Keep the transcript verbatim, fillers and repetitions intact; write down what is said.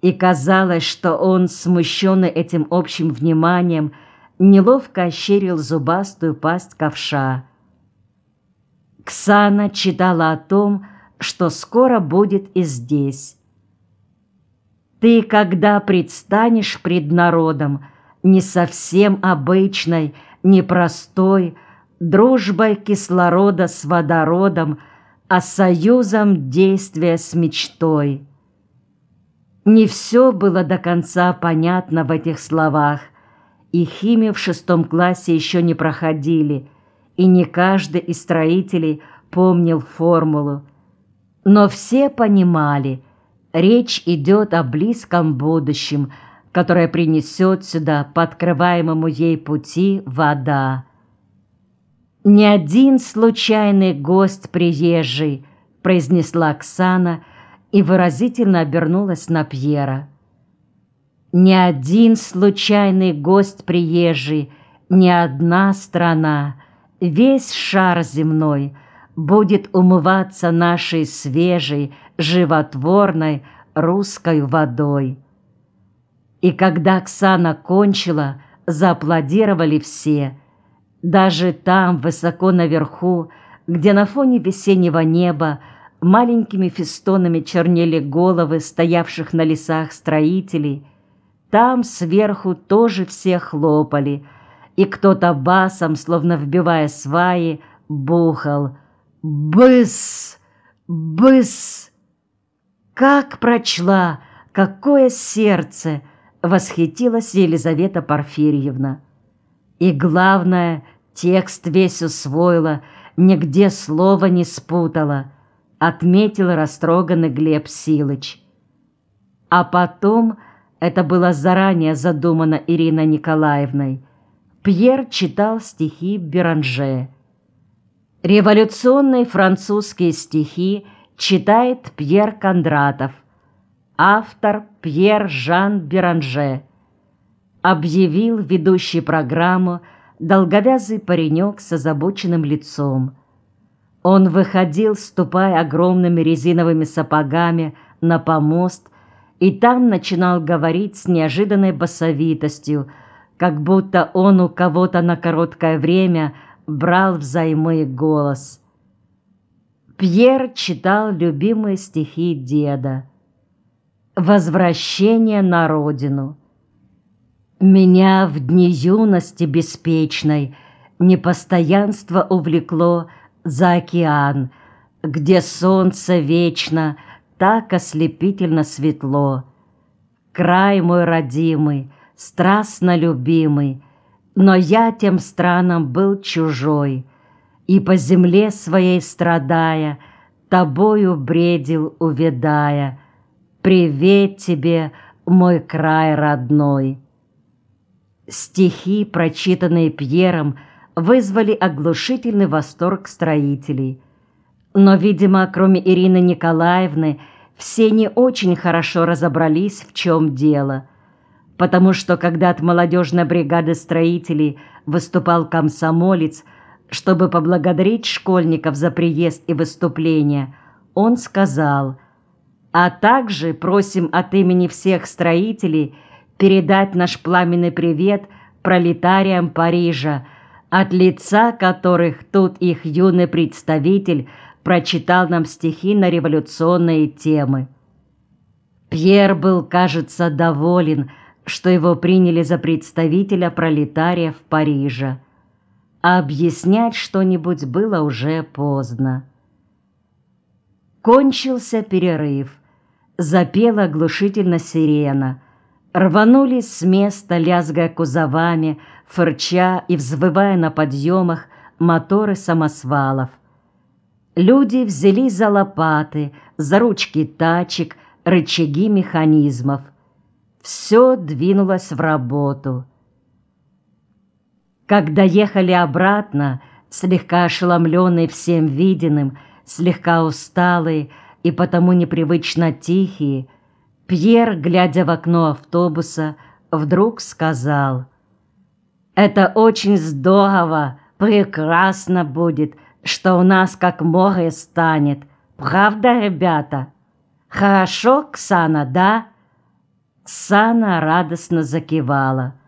И казалось, что он, смущенный этим общим вниманием, неловко ощерил зубастую пасть ковша. Ксана читала о том, что скоро будет и здесь. «Ты, когда предстанешь пред народом, не совсем обычной, непростой, дружбой кислорода с водородом, а союзом действия с мечтой». Не все было до конца понятно в этих словах, и химию в шестом классе еще не проходили, и не каждый из строителей помнил формулу. Но все понимали, речь идет о близком будущем, которое принесет сюда по открываемому ей пути вода. «Ни один случайный гость приезжий», — произнесла Оксана и выразительно обернулась на Пьера. «Ни один случайный гость приезжий, ни одна страна, весь шар земной будет умываться нашей свежей, животворной русской водой». И когда Оксана кончила, зааплодировали все. Даже там, высоко наверху, где на фоне весеннего неба маленькими фестонами чернели головы стоявших на лесах строителей, там сверху тоже все хлопали, и кто-то басом, словно вбивая сваи, бухал: «Быс! Быс!» Как прочла, какое сердце! Восхитилась Елизавета Порфирьевна. И главное, текст весь усвоила, нигде слова не спутала, отметил растроганный Глеб Силыч. А потом, это было заранее задумано Ириной Николаевной, Пьер читал стихи Беранже. Революционные французские стихи читает Пьер Кондратов, автор Пьер Жан Беранже. Объявил ведущий программу долговязый паренек с озабоченным лицом. Он выходил, ступая огромными резиновыми сапогами, на помост, и там начинал говорить с неожиданной басовитостью, как будто он у кого-то на короткое время брал взаймы голос. Пьер читал любимые стихи деда. «Возвращение на родину». Меня в дни юности беспечной непостоянство увлекло за океан, где солнце вечно так ослепительно светло. Край мой родимый, страстно любимый, но я тем странам был чужой, и по земле своей страдая, тобою бредил, увядая. Привет тебе, мой край родной. Стихи, прочитанные Пьером, вызвали оглушительный восторг строителей. Но, видимо, кроме Ирины Николаевны, все не очень хорошо разобрались, в чем дело. Потому что, когда от молодежной бригады строителей выступал комсомолец, чтобы поблагодарить школьников за приезд и выступление, он сказал: «А также просим от имени всех строителей передать наш пламенный привет пролетариям Парижа, от лица которых тут их юный представитель прочитал нам стихи на революционные темы». Пьер был, кажется, доволен, что его приняли за представителя пролетариев Парижа. А объяснять что-нибудь было уже поздно. Кончился перерыв. Запела оглушительно сирена. Рванулись с места, лязгая кузовами, фырча и взвывая на подъемах моторы самосвалов. Люди взялись за лопаты, за ручки тачек, рычаги механизмов. Все двинулось в работу. Когда ехали обратно, слегка ошеломленные всем виденным, слегка усталые и потому непривычно тихие, Пьер, глядя в окно автобуса, вдруг сказал: «Это очень здорово, прекрасно будет, что у нас как море станет. Правда, ребята? Хорошо, Ксана, да?» Сана радостно закивала.